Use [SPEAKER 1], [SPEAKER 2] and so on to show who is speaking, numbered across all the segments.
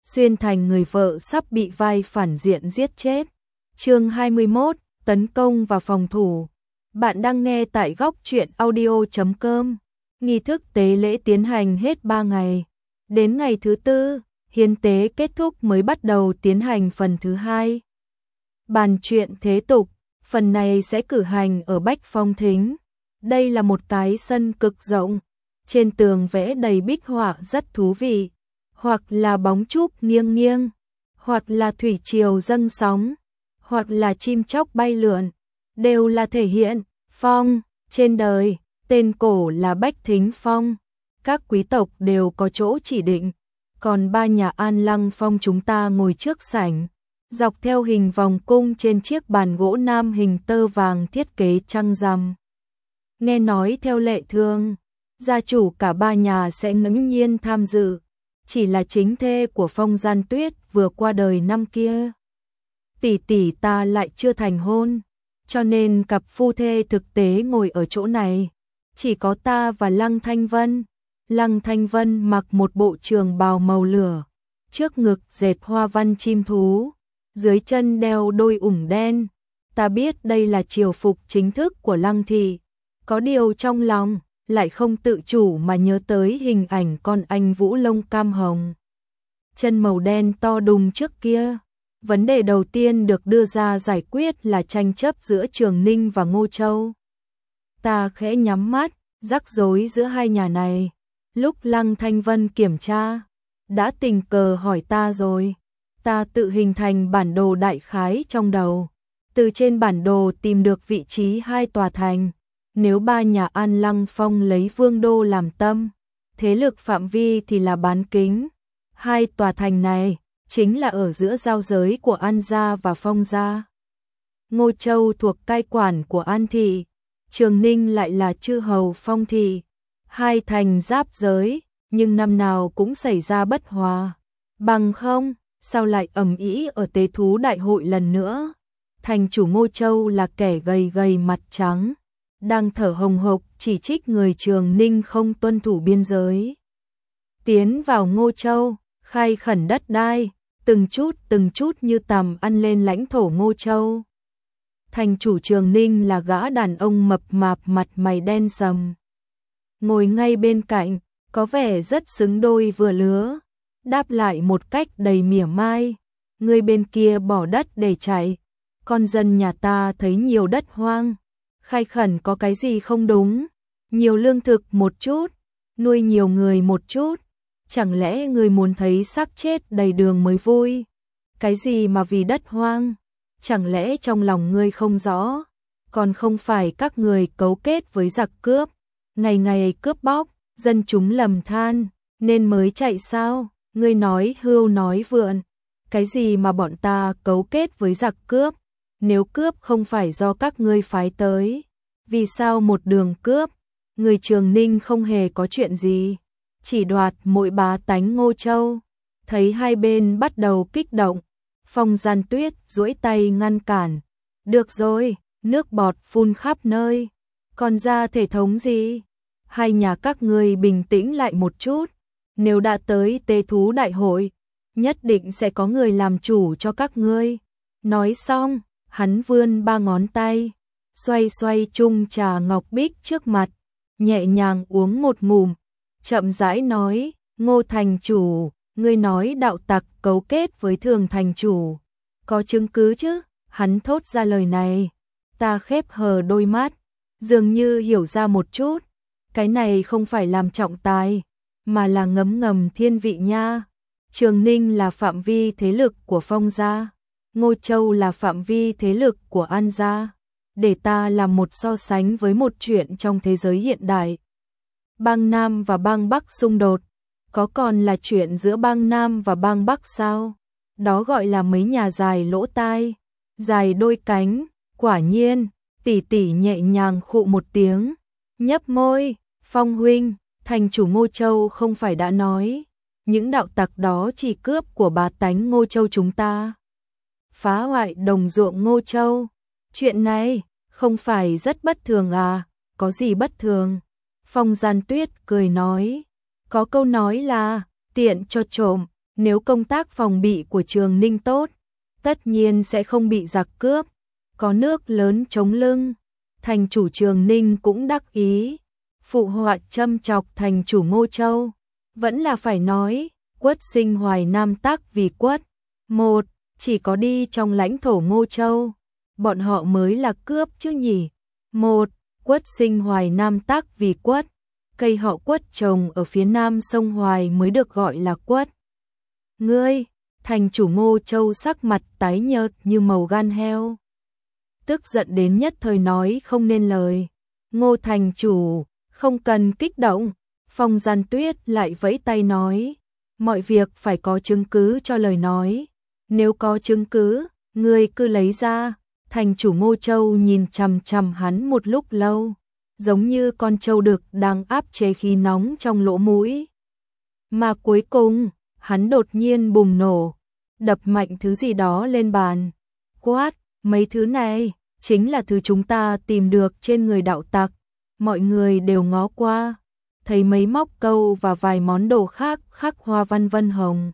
[SPEAKER 1] xuyên thành người vợ sắp bị vai phản diện giết chết. Chương 21, tấn công và phòng thủ. Bạn đang nghe tại góc truyện audio.com. Nghi thức tế lễ tiến hành hết 3 ngày. Đến ngày thứ 4, hiến tế kết thúc mới bắt đầu tiến hành phần thứ 2. Bàn chuyện thế tục, phần này sẽ cử hành ở Bách Phong Thính. Đây là một cái sân cực rộng, trên tường vẽ đầy bích họa rất thú vị, hoặc là bóng chúp nghiêng nghiêng, hoặc là thủy triều dâng sóng, hoặc là chim chóc bay lượn, đều là thể hiện phong trên đời. Tên cổ là Bách Thính Phong, các quý tộc đều có chỗ chỉ định, còn 3 nhà An Lăng Phong chúng ta ngồi trước sảnh, dọc theo hình vòng cung trên chiếc bàn gỗ nam hình tơ vàng thiết kế trăng rằm. Nghe nói theo lệ thường, gia chủ cả 3 nhà sẽ ngẫu nhiên tham dự, chỉ là chính thê của Phong Gian Tuyết vừa qua đời năm kia. Tỷ tỷ ta lại chưa thành hôn, cho nên cặp phu thê thực tế ngồi ở chỗ này, chỉ có ta và Lăng Thanh Vân. Lăng Thanh Vân mặc một bộ trường bào màu lửa, trước ngực dệt hoa văn chim thú, dưới chân đeo đôi ủng đen. Ta biết đây là triều phục chính thức của Lăng thị, có điều trong lòng lại không tự chủ mà nhớ tới hình ảnh con anh vũ lông cam hồng, chân màu đen to đùng trước kia. Vấn đề đầu tiên được đưa ra giải quyết là tranh chấp giữa Trường Ninh và Ngô Châu. Ta khẽ nhắm mắt, rắc rối giữa hai nhà này. Lúc Lăng Thanh Vân kiểm tra, đã tình cờ hỏi ta rồi. Ta tự hình thành bản đồ đại khái trong đầu. Từ trên bản đồ tìm được vị trí 2 tòa thành. Nếu 3 nhà An Lăng Phong lấy Vương Đô làm tâm, thế lực phạm vi thì là bán kính. 2 tòa thành này chính là ở giữa giao giới của An gia và Phong gia. Ngô Châu thuộc cai quản của An thị, Trường Ninh lại là chư hầu Phong thị. 2 thành giáp giới, nhưng năm nào cũng xảy ra bất hòa. Bằng không, sao lại ầm ĩ ở tế thú đại hội lần nữa? Thành chủ Ngô Châu là kẻ gầy gầy mặt trắng, đang thở hồng hộc chỉ trích người Trường Ninh không tuân thủ biên giới. Tiến vào Ngô Châu, khai khẩn đất đai, từng chút như tằm ăn lên lãnh thổ Ngô Châu. Thành chủ Trường Ninh là gã đàn ông mập mạp mặt mày đen sầm, ngồi ngay bên cạnh, có vẻ rất xứng đôi vừa lứa, đáp lại một cách đầy mỉa mai. Người bên kia bỏ đất để chạy, con dân nhà ta thấy nhiều đất hoang, khai khẩn có cái gì không đúng, nhiều lương thực một chút, nuôi nhiều người một chút, chẳng lẽ người muốn thấy xác chết đầy đường mới vui? Cái gì mà vì đất hoang? Chẳng lẽ trong lòng ngươi không rõ, còn không phải các người cấu kết với giặc cướp, ngày ngày cướp bóc, dân chúng lầm than, nên mới chạy sao? Ngươi nói hưu nói vượn, cái gì mà bọn ta cấu kết với giặc cướp? Nếu cướp không phải do các ngươi phái tới, vì sao một đường cướp? Người Trường Ninh không hề có chuyện gì, chỉ đoạt mỗi bá tánh Ngô Châu. Thấy hai bên bắt đầu kích động, Phong Gian Tuyết duỗi tay ngăn cản. Được rồi, nước bọt phun khắp nơi, còn ra thể thống gì? Hai nhà các ngươi bình tĩnh lại một chút, nếu đã tới tế thú đại hội, nhất định sẽ có người làm chủ cho các ngươi. Nói xong, hắn vươn 3 ngón tay, xoay xoay chung trà ngọc bích trước mặt, nhẹ nhàng uống một ngụm, chậm rãi nói, Ngô thành chủ, ngươi nói đạo tặc cấu kết với Thường thành chủ, có chứng cứ chứ? Hắn thốt ra lời này, ta khép hờ đôi mắt, dường như hiểu ra một chút, cái này không phải làm trọng tài, mà là ngấm ngầm thiên vị nha. Trường Ninh là phạm vi thế lực của Phong gia, Ngô Châu là phạm vi thế lực của An gia. Để ta làm một so sánh với một chuyện trong thế giới hiện đại. Bang Nam và bang Bắc xung đột, có còn là chuyện giữa bang Nam và bang Bắc sao? Đó gọi là mấy nhà dài lỗ tai, dài đôi cánh. Quả nhiên, tỷ tỷ nhẹ nhàng khụ một tiếng, nhấp môi, Phong huynh, thành chủ Ngô Châu không phải đã nói, những đạo tặc đó chỉ cướp của bá tánh Ngô Châu chúng ta, phá hoại đồng ruộng Ngô Châu. Chuyện này không phải rất bất thường à? Có gì bất thường? Phong Gian Tuyết cười nói, có câu nói là tiện cho trộm, Nếu công tác phòng bị của Trường Ninh tốt, tất nhiên sẽ không bị giặc cướp, có nước lớn chống lưng. Thành chủ Trường Ninh cũng đắc ý, phụ họa châm chọc thành chủ Ngô Châu. Vẫn là phải nói, Quất sinh Hoài Nam tác vì Quất. Một, chỉ có đi trong lãnh thổ Ngô Châu, bọn họ mới là cướp chứ nhỉ. Một, Quất sinh Hoài Nam tác vì Quất. Cây họ Quất trồng ở phía nam sông Hoài mới được gọi là Quất. Ngươi, thành chủ Ngô Châu sắc mặt tái nhợt như màu gan heo. Tức giận đến nhất thời nói không nên lời. Ngô thành chủ, không cần kích động. Phong Gian Tuyết lại vẫy tay nói, mọi việc phải có chứng cứ cho lời nói. Nếu có chứng cứ, ngươi cứ lấy ra. Thành chủ Ngô Châu nhìn chằm chằm hắn một lúc lâu, giống như con trâu đực đang áp chế khí nóng trong lỗ mũi. Mà cuối cùng, hắn đột nhiên bùng nổ, đập mạnh thứ gì đó lên bàn. Quát, mấy thứ này chính là thứ chúng ta tìm được trên người đạo tặc. Mọi người đều ngó qua, thấy mấy móc câu và vài món đồ khác khắc hoa văn vân hồng.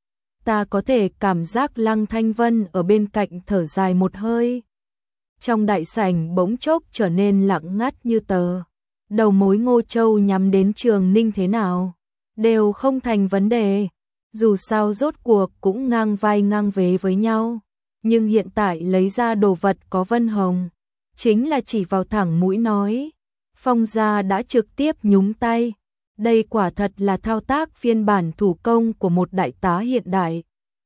[SPEAKER 1] Ta có thể cảm giác Lăng Thanh Vân ở bên cạnh thở dài một hơi. Trong đại sảnh bỗng chốc trở nên lặng ngắt như tờ. Đầu mối Ngô Châu nhắm đến Trường Ninh thế nào đều không thành vấn đề. Dù sao rốt cuộc cũng ngang vai ngang vế với nhau. Nhưng hiện tại lấy ra đồ vật có vân hồng, chính là chỉ vào thẳng mũi nói. Phong gia đã trực tiếp nhúng tay. Đây quả thật là thao tác phiên bản thủ công của một đại tá hiện đại.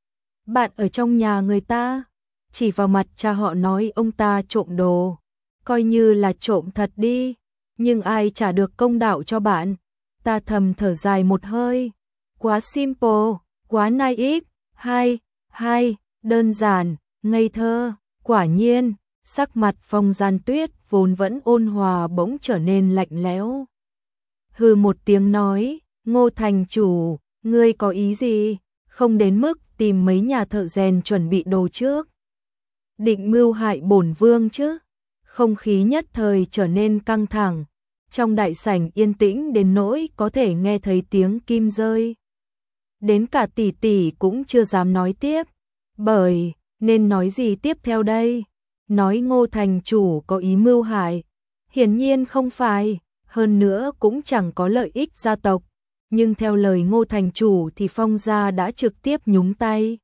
[SPEAKER 1] Bạn ở trong nhà người ta, chỉ vào mặt cha họ nói ông ta trộm đồ. Coi như là trộm thật đi, nhưng ai trả được công đạo cho bạn? Ta thầm thở dài một hơi. Quá simple, quá naive, hai, đơn giản, ngây thơ. Quả nhiên, sắc mặt Phong Gian Tuyết vốn vẫn ôn hòa bỗng trở nên lạnh lẽo. Hừ một tiếng nói, Ngô thành chủ, ngươi có ý gì? Không đến mức tìm mấy nhà thợ rèn chuẩn bị đồ trước. Định mưu hại bổn vương chứ? Không khí nhất thời trở nên căng thẳng. Trong đại sảnh yên tĩnh đến nỗi có thể nghe thấy tiếng kim rơi. Đến cả tỷ tỷ cũng chưa dám nói tiếp. Bởi, nên nói gì tiếp theo đây? Nói Ngô thành chủ có ý mưu hại? Hiển nhiên không phải, hơn nữa cũng chẳng có lợi ích gia tộc. Nhưng theo lời Ngô thành chủ thì Phong gia đã trực tiếp nhúng tay.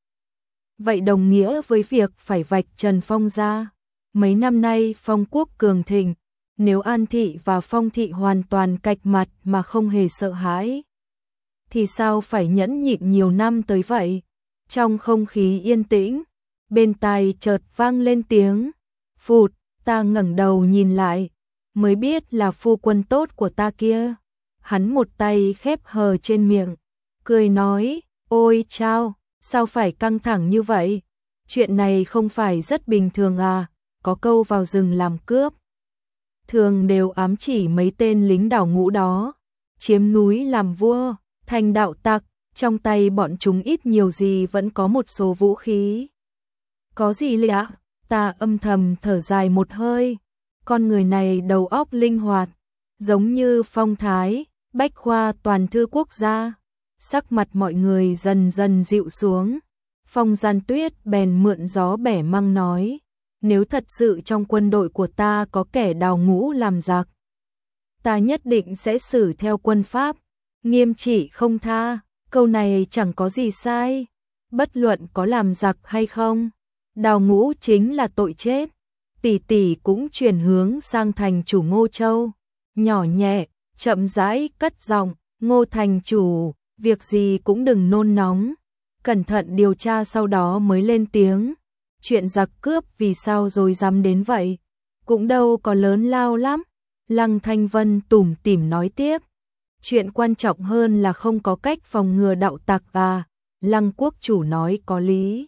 [SPEAKER 1] Vậy đồng nghĩa với việc phải vạch trần Phong gia. Mấy năm nay Phong quốc cường thịnh, nếu An thị và Phong thị hoàn toàn cạch mặt mà không hề sợ hãi, thì sao phải nhẫn nhịn nhiều năm tới vậy? Trong không khí yên tĩnh, bên tai chợt vang lên tiếng phụt. Ta ngẩng đầu nhìn lại, mới biết là phu quân tốt của ta kia. Hắn một tay khép hờ trên miệng, cười nói, ôi chao, sao phải căng thẳng như vậy? Chuyện này không phải rất bình thường à? Có câu vào rừng làm cướp, thường đều ám chỉ mấy tên lính đảo ngũ đó, chiếm núi làm vua, thành đạo tặc, trong tay bọn chúng ít nhiều gì vẫn có một số vũ khí. Có gì lạ? Ta âm thầm thở dài một hơi, con người này đầu óc linh hoạt, giống như phong thái, bách khoa toàn thư quốc gia. Sắc mặt mọi người dần dần dịu xuống. Phong Gian Tuyết bèn mượn gió bẻ măng nói, nếu thật sự trong quân đội của ta có kẻ đào ngũ làm giặc, ta nhất định sẽ xử theo quân pháp, nghiêm trị không tha. Câu này chẳng có gì sai, bất luận có làm giặc hay không, đào ngũ chính là tội chết. Tỷ tỷ cũng chuyển hướng sang thành chủ Ngô Châu, nhỏ nhẹ, chậm rãi cất giọng, Ngô thành chủ, việc gì cũng đừng nôn nóng, cẩn thận điều tra sau đó mới lên tiếng. Chuyện giặc cướp vì sao rồi dám đến vậy? Cũng đâu có lớn lao lắm. Lăng Thanh Vân tủm tỉm nói tiếp. Chuyện quan trọng hơn là không có cách phòng ngừa đạo tặc à? Lăng quốc chủ nói có lý.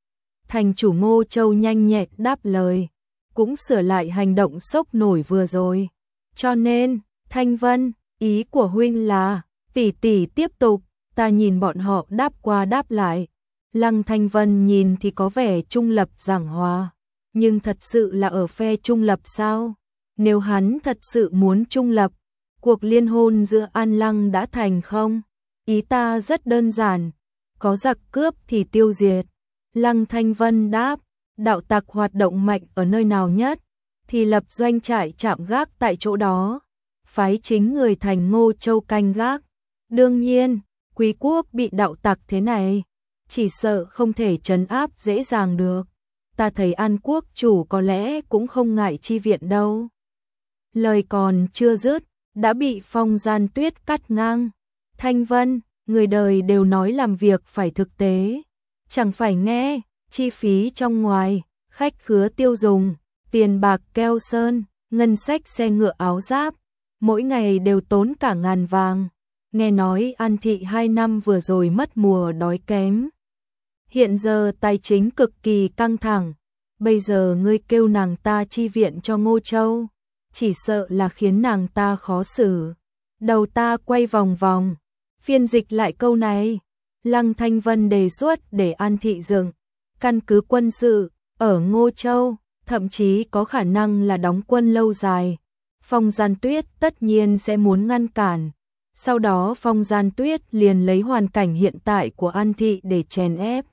[SPEAKER 1] Thành chủ Ngô Châu nhanh nhẹn đáp lời, cũng sửa lại hành động sốc nổi vừa rồi. Cho nên, Thanh Vân, ý của huynh là, tỷ tỷ tiếp tục. Ta nhìn bọn họ đáp qua đáp lại. Lăng Thanh Vân nhìn thì có vẻ trung lập giảng hòa, nhưng thật sự là ở phe trung lập sao? Nếu hắn thật sự muốn trung lập, cuộc liên hôn giữa An Lăng đã thành không? Ý ta rất đơn giản, có giặc cướp thì tiêu diệt. Lăng Thanh Vân đáp, đạo tặc hoạt động mạnh ở nơi nào nhất, thì lập doanh trại chạm gác tại chỗ đó, phái chính người thành Ngô Châu canh gác. Đương nhiên, Quý quốc bị đạo tặc thế này, chỉ sợ không thể trấn áp dễ dàng được. Ta thấy An quốc chủ có lẽ cũng không ngại chi viện đâu. Lời còn chưa dứt, đã bị Phong Gian Tuyết cắt ngang. Thanh Vân, người đời đều nói làm việc phải thực tế, chẳng phải nghe, chi phí trong ngoài, khách khứa tiêu dùng, tiền bạc keo sơn, ngân sách xe ngựa áo giáp, mỗi ngày đều tốn cả ngàn vàng. Nghe nói An thị 2 năm vừa rồi mất mùa đói kém. Hiện giờ tài chính cực kỳ căng thẳng, bây giờ ngươi kêu nàng ta chi viện cho Ngô Châu, chỉ sợ là khiến nàng ta khó xử. Đầu ta quay vòng vòng, phiên dịch lại câu này. Lăng Thanh Vân đề xuất để An thị dựng căn cứ quân sự ở Ngô Châu, thậm chí có khả năng là đóng quân lâu dài. Phong Gian Tuyết tất nhiên sẽ muốn ngăn cản. Sau đó Phong Gian Tuyết liền lấy hoàn cảnh hiện tại của An thị để chèn ép.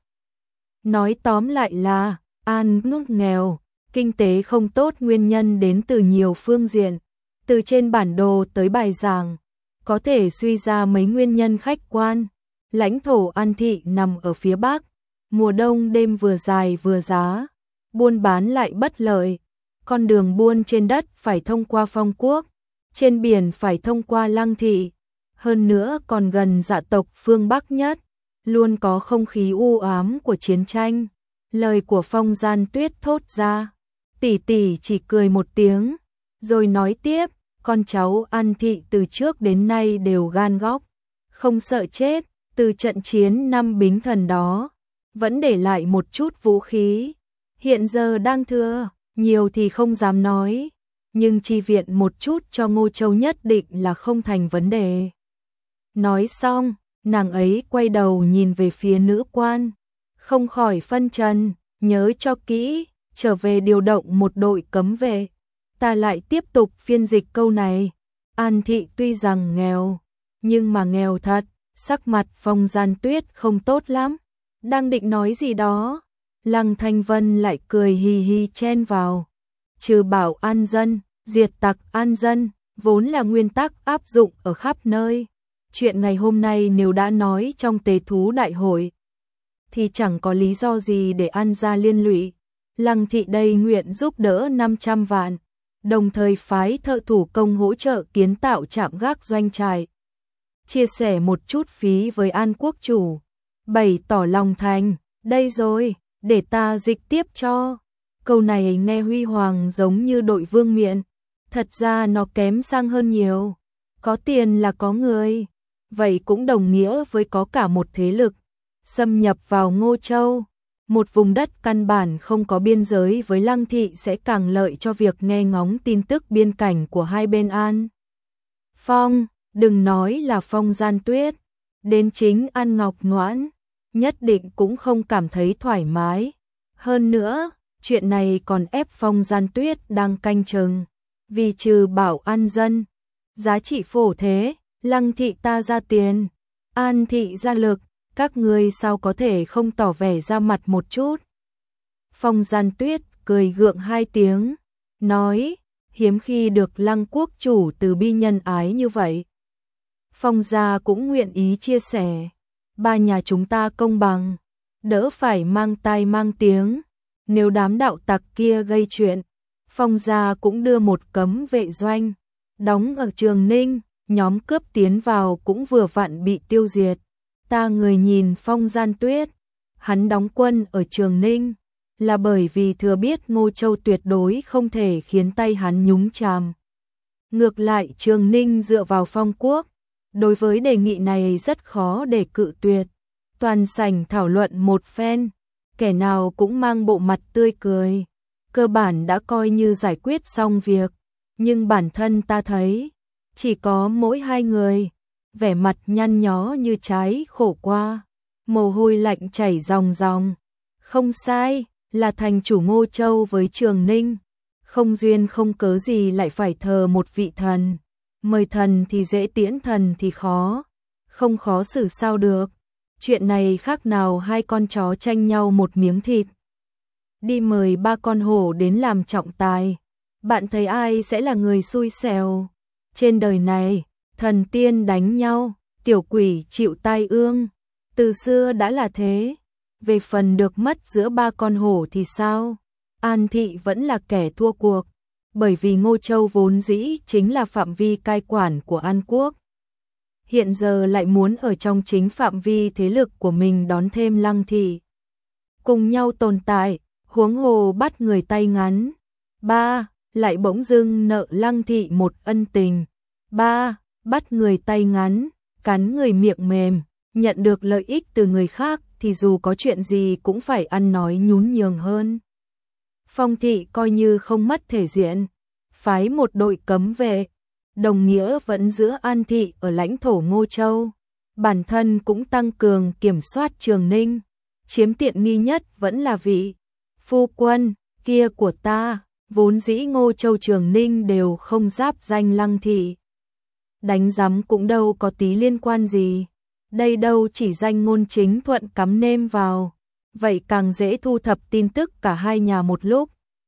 [SPEAKER 1] Nói tóm lại là, An nước nghèo, kinh tế không tốt, nguyên nhân đến từ nhiều phương diện. Từ trên bản đồ tới bài giảng, có thể suy ra mấy nguyên nhân khách quan. Lãnh thổ An thị nằm ở phía Bắc, mùa đông đêm vừa dài vừa giá, buôn bán lại bất lợi. Con đường buôn trên đất phải thông qua Phong quốc, trên biển phải thông qua Lăng thị. Hơn nữa còn gần dạ tộc phương Bắc nhất, luôn có không khí u ám của chiến tranh. Lời của Phong Gian Tuyết thốt ra, tỷ tỷ chỉ cười một tiếng, rồi nói tiếp, con cháu An thị từ trước đến nay đều gan góc, không sợ chết, từ trận chiến năm Bính Thần đó, vẫn để lại một chút vũ khí, hiện giờ đang thừa, nhiều thì không dám nói, nhưng chi viện một chút cho Ngô Châu nhất định là không thành vấn đề. Nói xong, nàng ấy quay đầu nhìn về phía nữ quan, không khỏi phân trần, nhớ cho kỹ, trở về điều động một đội cấm vệ. Ta lại tiếp tục phiên dịch câu này. An thị tuy rằng nghèo, nhưng mà nghèo thật. Sắc mặt Phong Gian Tuyết không tốt lắm, đang định nói gì đó, Lăng Thanh Vân lại cười hì hì chen vào. Trừ bảo an dân, diệt tặc an dân, vốn là nguyên tắc áp dụng ở khắp nơi. Chuyện ngày hôm nay nếu đã nói trong tế thú đại hội, thì chẳng có lý do gì để An gia liên lụy. Lăng thị đây nguyện giúp đỡ 500 vạn, đồng thời phái thợ thủ công hỗ trợ kiến tạo trạm gác doanh trại, chia sẻ một chút phí với An quốc chủ, bày tỏ lòng thành. Đây rồi, để ta dịch tiếp cho. Câu này nghe huy hoàng giống như đội vương miện, thật ra nó kém sang hơn nhiều. Có tiền là có người, vậy cũng đồng nghĩa với có cả một thế lực xâm nhập vào Ngô Châu. Một vùng đất căn bản không có biên giới với Lăng thị sẽ càng lợi cho việc nghe ngóng tin tức biên cảnh của hai bên An Phong. Đừng nói là Phong Gian Tuyết, đến chính An Ngọc Noãn nhất định cũng không cảm thấy thoải mái. Hơn nữa, chuyện này còn ép Phong Gian Tuyết đang canh chừng, vì trừ bảo an dân, giá trị phổ thế, Lăng thị ta ra tiền, An thị ra lực, các ngươi sao có thể không tỏ vẻ ra mặt một chút. Phong Gian Tuyết cười gượng 2 tiếng, nói, hiếm khi được Lăng quốc chủ từ bi nhân ái như vậy. Phong gia cũng nguyện ý chia sẻ, ba nhà chúng ta công bằng, đỡ phải mang tai mang tiếng. Nếu đám đạo tặc kia gây chuyện, Phong gia cũng đưa một cấm vệ doanh, đóng ở Trường Ninh, nhóm cướp tiến vào cũng vừa vặn bị tiêu diệt. Ta người nhìn Phong Gian Tuyết, hắn đóng quân ở Trường Ninh, là bởi vì thừa biết Ngô Châu tuyệt đối không thể khiến tay hắn nhúng chàm. Ngược lại Trường Ninh dựa vào Phong quốc, đối với đề nghị này rất khó để cự tuyệt. Toàn sảnh thảo luận một phen, kẻ nào cũng mang bộ mặt tươi cười, cơ bản đã coi như giải quyết xong việc. Nhưng bản thân ta thấy, chỉ có mỗi 2 người, vẻ mặt nhăn nhó như trái khổ qua, mồ hôi lạnh chảy ròng ròng. Không sai, là thành chủ Ngô Châu với Trường Ninh, không duyên không cớ gì lại phải thờ một vị thần. Mời thần thì dễ tiễn thần thì khó, không khó xử sao được. Chuyện này khác nào hai con chó tranh nhau một miếng thịt. Đi mời ba con hổ đến làm trọng tài. Bạn thấy ai sẽ là người xui xẻo? Trên đời này, thần tiên đánh nhau, tiểu quỷ chịu tai ương. Từ xưa đã là thế. Về phần được mất giữa ba con hổ thì sao? An Thị vẫn là kẻ thua cuộc. Bởi vì Ngô Châu vốn dĩ chính là phạm vi cai quản của An Quốc. Hiện giờ lại muốn ở trong chính phạm vi thế lực của mình đón thêm Lăng Thị. Cùng nhau tồn tại, huống hồ bắt người tay ngắn. Ba, lại bỗng dưng nợ Lăng Thị một ân tình. Ba, bắt người tay ngắn, cắn người miệng mềm, nhận được lợi ích từ người khác thì dù có chuyện gì cũng phải ăn nói nhún nhường hơn. Phong Thị coi như không mất thể diện, phái một đội cấm vệ, đồng nghĩa vẫn giữ An Thị ở lãnh thổ Ngô Châu. Bản thân cũng tăng cường kiểm soát Trường Ninh, chiếm tiện nghi nhất vẫn là vị phu quân kia của ta, vốn dĩ Ngô Châu Trường Ninh đều không giáp danh Lăng Thị. Đánh giám cũng đâu có tí liên quan gì, đây đâu chỉ danh ngôn chính thuận cắm nêm vào, vậy càng dễ thu thập tin tức cả hai nhà một lúc.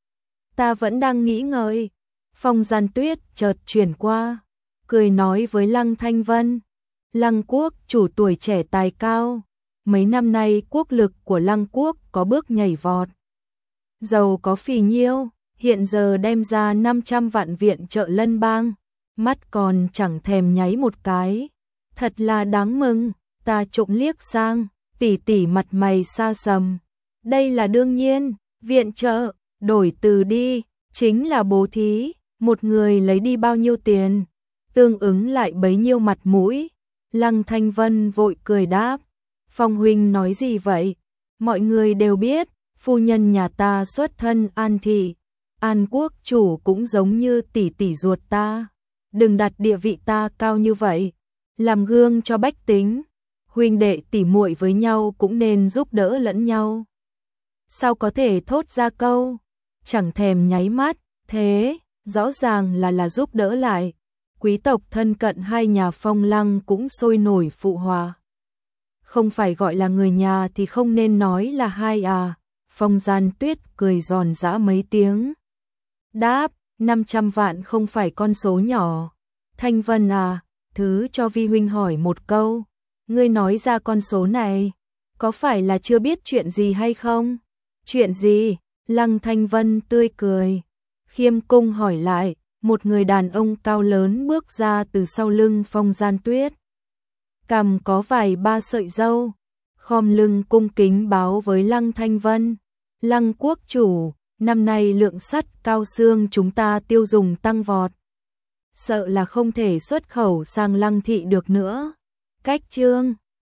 [SPEAKER 1] Ta vẫn đang nghĩ ngợi, Phong Gian Tuyết chợt chuyển qua, cười nói với Lăng Thanh Vân, Lăng Quốc chủ tuổi trẻ tài cao, mấy năm nay quốc lực của Lăng Quốc có bước nhảy vọt. Giàu có phì nhiêu, hiện giờ đem ra 500 vạn viện trợ lân bang, mắt còn chẳng thèm nháy một cái, thật là đáng mừng. Ta trộm liếc sang, tỷ tỷ mặt mày xa sầm. Đây là đương nhiên, viện trợ, đổi từ đi, chính là bố thí, một người lấy đi bao nhiêu tiền, tương ứng lại bấy nhiêu mặt mũi. Lăng Thanh Vân vội cười đáp, Phong huynh nói gì vậy? Mọi người đều biết, phu nhân nhà ta xuất thân An Thị, An Quốc chủ cũng giống như tỷ tỷ ruột ta. Đừng đặt địa vị ta cao như vậy, làm gương cho bách tính. Huynh đệ tỉ muội với nhau cũng nên giúp đỡ lẫn nhau. Sao có thể thốt ra câu chẳng thèm nháy mắt, thế rõ ràng là giúp đỡ lại. Quý tộc thân cận hai nhà Phong Lăng cũng sôi nổi phụ hòa. Không phải gọi là người nhà thì không nên nói là hai à? Phong Gian Tuyết cười giòn giã mấy tiếng. Đáp, 500 vạn không phải con số nhỏ. Thanh Vân à, thứ cho vi huynh hỏi một câu. Ngươi nói ra con số này, có phải là chưa biết chuyện gì hay không? Chuyện gì? Lăng Thanh Vân tươi cười. Khiêm cung hỏi lại, một người đàn ông cao lớn bước ra từ sau lưng Phong Gian Tuyết. Cằm có vài ba sợi râu, khom lưng cung kính báo với Lăng Thanh Vân. Lăng quốc chủ, năm nay lượng sắt cao xương chúng ta tiêu dùng tăng vọt. Sợ là không thể xuất khẩu sang Lăng Thị được nữa. Cách chương